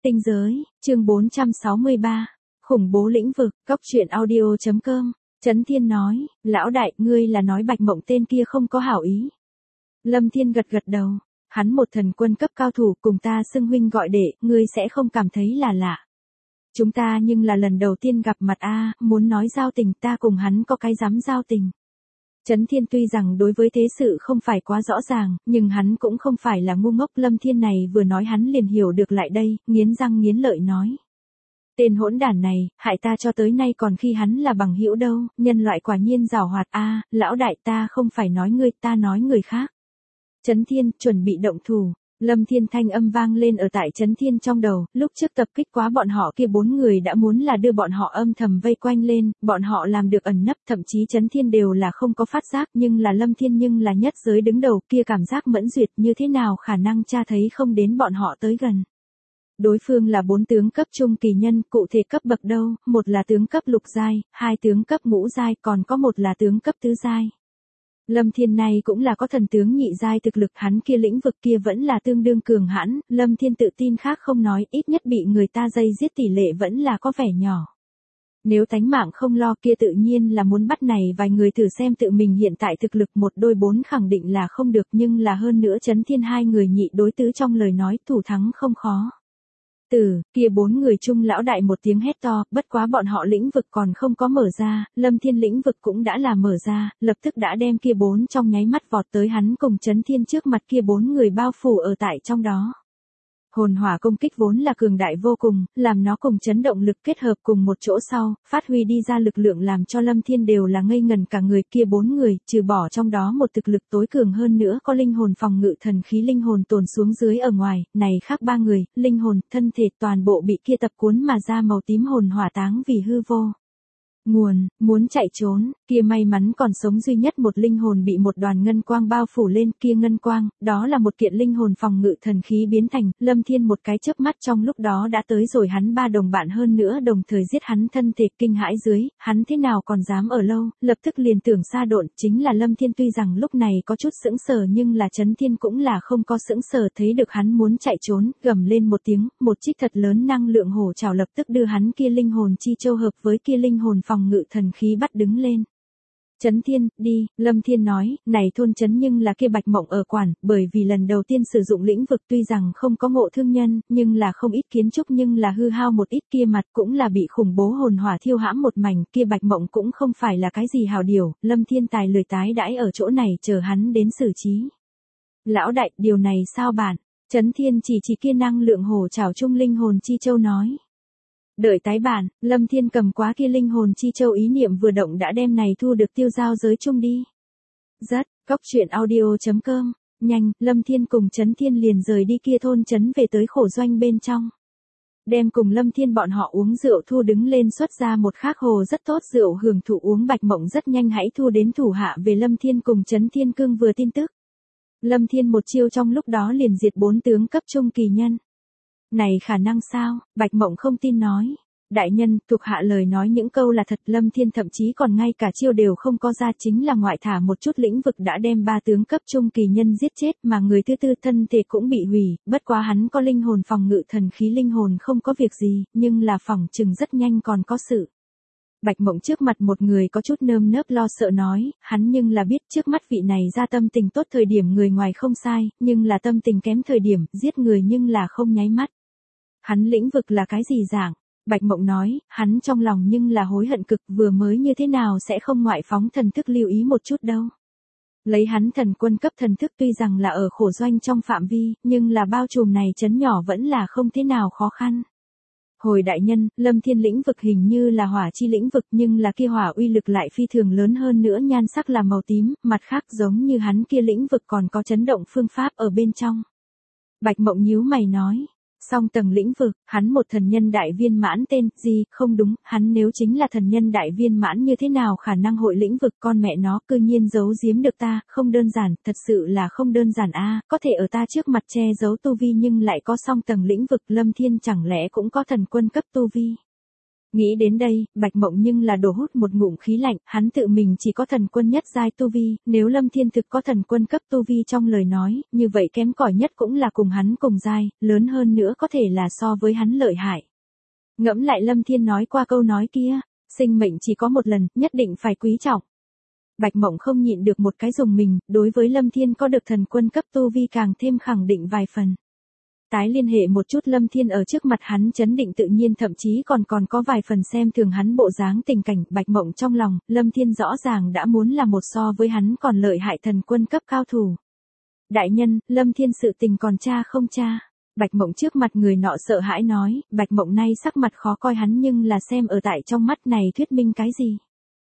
Tinh giới, chương 463. Khủng bố lĩnh vực, Cóc truyện audio.com. Trấn Thiên nói, lão đại, ngươi là nói Bạch Mộng tên kia không có hảo ý. Lâm Thiên gật gật đầu, hắn một thần quân cấp cao thủ cùng ta xưng huynh gọi đệ, ngươi sẽ không cảm thấy là lạ. Chúng ta nhưng là lần đầu tiên gặp mặt a, muốn nói giao tình ta cùng hắn có cái dám giao tình. Trấn Thiên tuy rằng đối với thế sự không phải quá rõ ràng, nhưng hắn cũng không phải là ngu ngốc. Lâm Thiên này vừa nói hắn liền hiểu được lại đây, nghiến răng nghiến lợi nói. Tên hỗn đản này, hại ta cho tới nay còn khi hắn là bằng hữu đâu, nhân loại quả nhiên giàu hoạt a, lão đại ta không phải nói ngươi, ta nói người khác. Trấn Thiên, chuẩn bị động thủ. Lâm Thiên thanh âm vang lên ở tại Trấn Thiên trong đầu, lúc trước tập kích quá bọn họ kia 4 người đã muốn là đưa bọn họ âm thầm vây quanh lên, bọn họ làm được ẩn nấp, thậm chí Trấn Thiên đều là không có phát giác, nhưng là Lâm Thiên nhưng là nhất giới đứng đầu, kia cảm giác mẫn duyệt như thế nào khả năng tra thấy không đến bọn họ tới gần. Đối phương là 4 tướng cấp trung kỳ nhân, cụ thể cấp bậc đâu, một là tướng cấp lục giai, 2 tướng cấp ngũ giai, còn có một là tướng cấp tứ giai. Lâm Thiên này cũng là có thần tướng nhị giai thực lực, hắn kia lĩnh vực kia vẫn là tương đương cường hãn, Lâm Thiên tự tin khác không nói, ít nhất bị người ta dây giết tỷ lệ vẫn là có vẻ nhỏ. Nếu tánh mạng không lo kia tự nhiên là muốn bắt này vài người thử xem tự mình hiện tại thực lực 1 đôi 4 khẳng định là không được, nhưng là hơn nữa Trấn Thiên 2 người nhị đối tứ trong lời nói thủ thắng không khó. Kia 4 người chung lão đại một tiếng hét to, bất quá bọn họ lĩnh vực còn không có mở ra, Lâm Thiên lĩnh vực cũng đã là mở ra, lập tức đã đem kia 4 trong nháy mắt vọt tới hắn cùng Trấn Thiên trước mặt, kia 4 người bao phủ ở tại trong đó. Hồn hỏa công kích vốn là cường đại vô cùng, làm nó cùng chấn động lực kết hợp cùng một chỗ sau, phát huy đi ra lực lượng làm cho Lâm Thiên đều là ngây ngần cả người. Kia 4 người, trừ bỏ trong đó một thực lực tối cường hơn nữa có linh hồn phòng ngự thần khí linh hồn tồn xuống dưới ở ngoài, này khác 3 người, linh hồn, thân thể toàn bộ bị kia tập cuốn mà ra màu tím hồn hỏa táng vì hư vô. Nguồn, muốn chạy trốn, kia may mắn còn sống duy nhất một linh hồn bị một đoàn ngân quang bao phủ lên, kia ngân quang, đó là một kiện linh hồn phòng ngự thần khí biến thành, Lâm Thiên một cái chớp mắt trong lúc đó đã tới rồi hắn 3 đồng bạn hơn nữa đồng thời giết hắn. Thân thể kinh hãi dưới, hắn thế nào còn dám ở lâu, lập tức liền tưởng xa độn, chính là Lâm Thiên tuy rằng lúc này có chút sững sờ nhưng là Trấn Thiên cũng là không có sững sờ, thấy được hắn muốn chạy trốn, gầm lên một tiếng, một trích thật lớn năng lượng hổ trảo lập tức đưa hắn kia linh hồn chi châu hợp với kia linh hồn phòng ngự thần khí bắt đứng lên. Trấn Thiên, đi, Lâm Thiên nói, này thôn trấn nhưng là kia Bạch Mộng ở quản, bởi vì lần đầu tiên sử dụng lĩnh vực tuy rằng không có ngộ thương nhân, nhưng là không ít kiến trúc nhưng là hư hao một ít, kia mặt cũng là bị khủng bố hồn hỏa thiêu hãm một mảnh, kia Bạch Mộng cũng không phải là cái gì hào điều, Lâm Thiên tài lười tái đãi ở chỗ này chờ hắn đến xử trí. Lão đại, điều này sao bạn? Trấn Thiên chỉ kia năng lượng hổ trảo trung linh hồn chi châu nói. Đợi tái bản, Lâm Thiên cầm quá kia linh hồn chi châu ý niệm vừa động đã đem này thu được tiêu giao giới chung đi. Rất, Cóc truyện audio.com, nhanh, Lâm Thiên cùng Trấn Thiên liền rời đi kia thôn trấn về tới khổ doanh bên trong. Đem cùng Lâm Thiên bọn họ uống rượu thu đứng lên xuất ra một khác hồ rất tốt rượu hưởng thụ uống. Bạch Mộng rất nhanh hãy thu đến thủ hạ về Lâm Thiên cùng Trấn Thiên cương vừa tin tức. Lâm Thiên một chiêu trong lúc đó liền diệt 4 tướng cấp trung kỳ nhân. Này khả năng sao? Bạch Mộng không tin nói. Đại nhân, thuộc hạ lời nói những câu là thật. Lâm Thiên thậm chí còn ngay cả chiêu đều không có ra, chính là ngoại thả một chút lĩnh vực đã đem 3 tướng cấp trung kỳ nhân giết chết, mà người thứ tư thân thể cũng bị hủy, bất quá hắn có linh hồn phòng ngự thần khí linh hồn không có việc gì, nhưng là phỏng chừng rất nhanh còn có sự. Bạch Mộng trước mặt một người có chút nơm nớp lo sợ nói, hắn nhưng là biết trước mắt vị này ra tâm tình tốt thời điểm người ngoài không sai, nhưng là tâm tình kém thời điểm giết người nhưng là không nháy mắt. Hắn lĩnh vực là cái gì dạng? Bạch Mộng nói, hắn trong lòng nhưng là hối hận cực, vừa mới như thế nào sẽ không ngoại phóng thần thức lưu ý một chút đâu. Lấy hắn thần quân cấp thần thức tuy rằng là ở khổ doanh trong phạm vi, nhưng là bao trùm này trấn nhỏ vẫn là không thế nào khó khăn. Hồi đại nhân, Lâm Thiên lĩnh vực hình như là hỏa chi lĩnh vực, nhưng là kia hỏa uy lực lại phi thường lớn hơn nữa, nhan sắc là màu tím, mặt khác giống như hắn kia lĩnh vực còn có chấn động phương pháp ở bên trong. Bạch Mộng nhíu mày nói. Song tầng lĩnh vực, hắn một thần nhân đại viên mãn tên, gì, không đúng, hắn nếu chính là thần nhân đại viên mãn như thế nào khả năng hội lĩnh vực, con mẹ nó cư nhiên giấu giếm được ta, không đơn giản, thật sự là không đơn giản a, có thể ở ta trước mặt che giấu tu vi nhưng lại có song tầng lĩnh vực. Lâm Thiên chẳng lẽ cũng có thần quân cấp tu vi? Nghĩ đến đây, Bạch Mộng nhưng là đổ hút một ngụm khí lạnh, hắn tự mình chỉ có thần quân nhất giai tu vi, nếu Lâm Thiên thực có thần quân cấp tu vi trong lời nói, như vậy kém cỏi nhất cũng là cùng hắn cùng giai, lớn hơn nữa có thể là so với hắn lợi hại. Ngẫm lại Lâm Thiên nói qua câu nói kia, sinh mệnh chỉ có một lần, nhất định phải quý trọng. Bạch Mộng không nhịn được một cái dùng mình, đối với Lâm Thiên có được thần quân cấp tu vi càng thêm khẳng định vài phần. Tái liên hệ một chút Lâm Thiên ở trước mặt hắn chấn định tự nhiên thậm chí còn có vài phần xem thường hắn bộ dáng tình cảnh. Bạch Mộng trong lòng, Lâm Thiên rõ ràng đã muốn là một so với hắn còn lợi hại thần quân cấp cao thủ. Đại nhân, Lâm Thiên sự tình còn tra không tra? Bạch Mộng trước mặt người nọ sợ hãi nói, Bạch Mộng nay sắc mặt khó coi hắn nhưng là xem ở tại trong mắt này thuyết minh cái gì.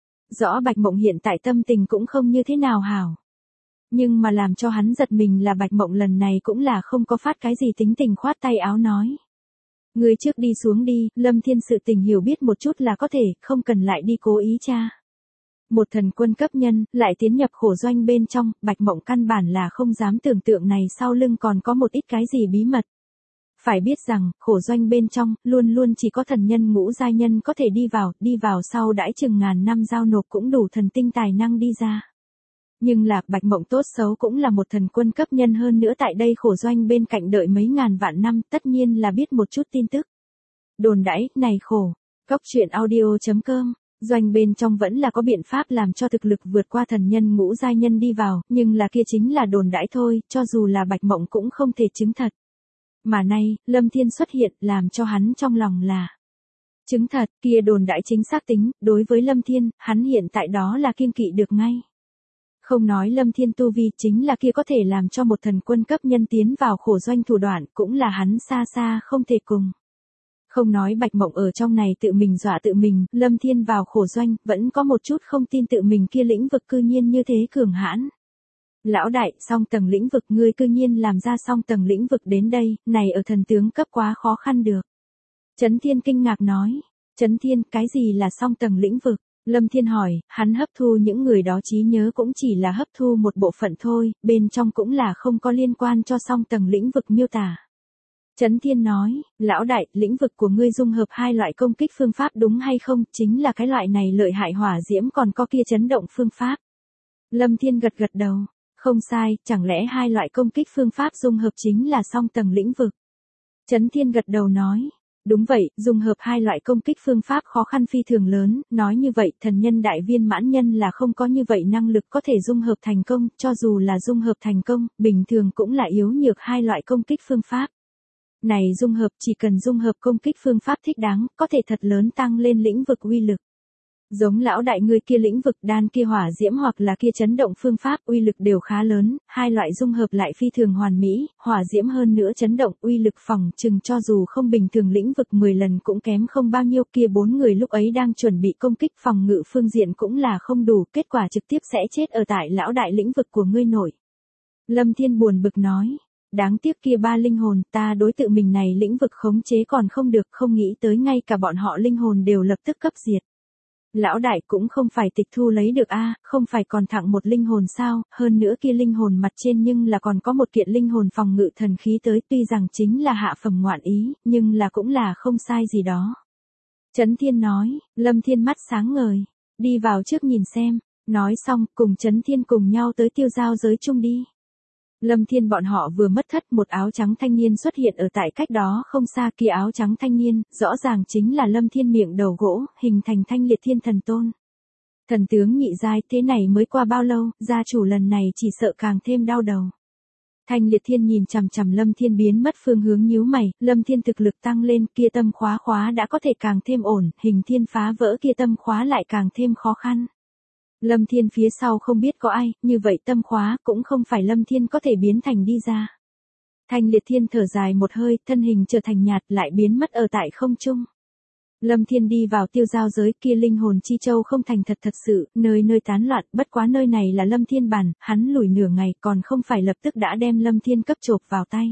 Rõ Bạch Mộng hiện tại tâm tình cũng không như thế nào hảo. Nhưng mà làm cho hắn giật mình là Bạch Mộng lần này cũng là không có phát cái gì tính tình khoát tay áo nói. Người trước đi xuống đi, Lâm Thiên sự tình hiểu biết một chút là có thể, không cần lại đi cố ý tra. Một thần quân cấp nhân, lại tiến nhập khổ doanh bên trong, Bạch Mộng căn bản là không dám tưởng tượng này sau lưng còn có một ít cái gì bí mật. Phải biết rằng, khổ doanh bên trong, luôn luôn chỉ có thần nhân ngũ giai nhân có thể đi vào sau đãi chừng ngàn năm giao nộp cũng đủ thần tinh tài năng đi ra. Nhưng là, Bạch Mộng tốt xấu cũng là một thần quân cấp nhân hơn nữa tại đây khổ doanh bên cạnh đợi mấy ngàn vạn năm, tất nhiên là biết một chút tin tức. Đồn đãi, này khổ. Cốc truyện audio.com, doanh bên trong vẫn là có biện pháp làm cho thực lực vượt qua thần nhân ngũ giai nhân đi vào, nhưng là kia chính là đồn đãi thôi, cho dù là Bạch Mộng cũng không thể chứng thật. Mà nay, Lâm Thiên xuất hiện làm cho hắn trong lòng là chứng thật, kia đồn đãi chính xác tính, đối với Lâm Thiên, hắn hiện tại đó là kiêng kỵ được ngay. Không nói Lâm Thiên tu vi chính là kia có thể làm cho một thần quân cấp nhân tiến vào khổ doanh thủ đoạn cũng là hắn xa xa không thể cùng. Không nói Bạch Mộng ở trong này tự mình dọa tự mình, Lâm Thiên vào khổ doanh vẫn có một chút không tin tự mình kia lĩnh vực cư nhiên như thế cường hãn. Lão đại, song tầng lĩnh vực ngươi cư nhiên làm ra song tầng lĩnh vực đến đây, này ở thần tướng cấp quá khó khăn được. Chấn Thiên kinh ngạc nói, Chấn Thiên cái gì là song tầng lĩnh vực? Lâm Thiên hỏi, hắn hấp thu những người đó trí nhớ cũng chỉ là hấp thu một bộ phận thôi, bên trong cũng là không có liên quan cho song tầng lĩnh vực miêu tả. Chấn Thiên nói, lão đại, lĩnh vực của ngươi dung hợp hai loại công kích phương pháp đúng hay không, chính là cái loại này lợi hại hỏa diễm còn có kia chấn động phương pháp. Lâm Thiên gật gật đầu, không sai, chẳng lẽ hai loại công kích phương pháp dung hợp chính là song tầng lĩnh vực. Chấn Thiên gật đầu nói. Đúng vậy, dung hợp hai loại công kích phương pháp khó khăn phi thường lớn, nói như vậy thần nhân đại viên mãn nhân là không có như vậy năng lực có thể dung hợp thành công, cho dù là dung hợp thành công, bình thường cũng là yếu nhược hai loại công kích phương pháp. Này dung hợp chỉ cần dung hợp công kích phương pháp thích đáng, có thể thật lớn tăng lên lĩnh vực uy lực. Giống lão đại ngươi kia lĩnh vực đan kia hỏa diễm hoặc là kia chấn động phương pháp uy lực đều khá lớn, hai loại dung hợp lại phi thường hoàn mỹ, hỏa diễm hơn nữa chấn động uy lực phòng chừng cho dù không bình thường lĩnh vực 10 lần cũng kém không bao nhiêu kia bốn người lúc ấy đang chuẩn bị công kích phòng ngự phương diện cũng là không đủ, kết quả trực tiếp sẽ chết ở tại lão đại lĩnh vực của ngươi nổi. Lâm Thiên buồn bực nói, đáng tiếc kia ba linh hồn ta đối tự mình này lĩnh vực khống chế còn không được không nghĩ tới ngay cả bọn họ linh hồn đều lập tức cấp diệt. Lão đại cũng không phải tịch thu lấy được a, không phải còn thẳng một linh hồn sao, hơn nữa kia linh hồn mặt trên nhưng là còn có một kiện linh hồn phòng ngự thần khí tới tuy rằng chính là hạ phẩm ngoạn ý, nhưng là cũng là không sai gì đó. Chấn Thiên nói, Lâm Thiên mắt sáng ngời, đi vào trước nhìn xem, nói xong cùng Chấn Thiên cùng nhau tới tiêu giao giới chung đi. Lâm Thiên bọn họ vừa mất thất một áo trắng thanh niên xuất hiện ở tại cách đó không xa kia áo trắng thanh niên, rõ ràng chính là Lâm Thiên miệng đầu gỗ, hình thành thanh liệt thiên thần tôn. Thần tướng nhị giai thế này mới qua bao lâu, gia chủ lần này chỉ sợ càng thêm đau đầu. Thanh liệt thiên nhìn chằm chằm Lâm Thiên biến mất phương hướng nhíu mày, Lâm Thiên thực lực tăng lên kia tâm khóa đã có thể càng thêm ổn, hình thiên phá vỡ kia tâm khóa lại càng thêm khó khăn. Lâm Thiên phía sau không biết có ai, như vậy tâm khóa cũng không phải Lâm Thiên có thể biến thành đi ra. Thanh liệt thiên thở dài một hơi, thân hình trở thành nhạt lại biến mất ở tại không trung. Lâm Thiên đi vào tiêu giao giới kia linh hồn chi châu không thành thật sự, nơi nơi tán loạn, bất quá nơi này là Lâm Thiên bản, hắn lùi nửa ngày còn không phải lập tức đã đem Lâm Thiên cấp chộp vào tay.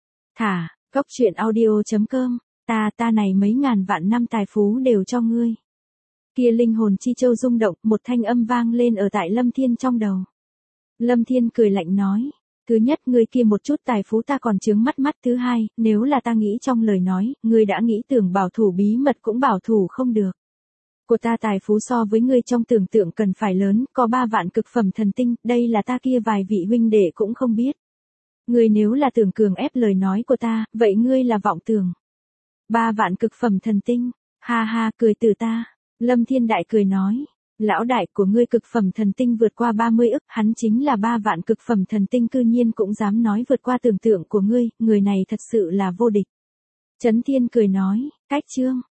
Thả, cốc truyện audio.com, ta này mấy ngàn vạn năm tài phú đều cho ngươi. Kia linh hồn chi châu rung động, một thanh âm vang lên ở tại Lâm Thiên trong đầu. Lâm Thiên cười lạnh nói, Thứ nhất, ngươi kia một chút tài phú ta còn chướng mắt. Thứ hai, nếu là ta nghĩ trong lời nói, ngươi đã nghĩ tưởng bảo thủ bí mật cũng bảo thủ không được. Của ta tài phú so với ngươi trong tưởng tượng cần phải lớn, có 3 vạn cực phẩm thần tinh, đây là ta kia vài vị huynh đệ cũng không biết. Ngươi nếu là tưởng cường ép lời nói của ta, vậy ngươi là vọng tưởng. 3 vạn cực phẩm thần tinh, ha ha, cười từ ta. Lâm Thiên Đại cười nói, lão đại của ngươi cực phẩm thần tinh vượt qua 30 ức, hắn chính là 3 vạn cực phẩm thần tinh cư nhiên cũng dám nói vượt qua tưởng tượng của ngươi, người này thật sự là vô địch. Trấn Thiên cười nói, cách chương.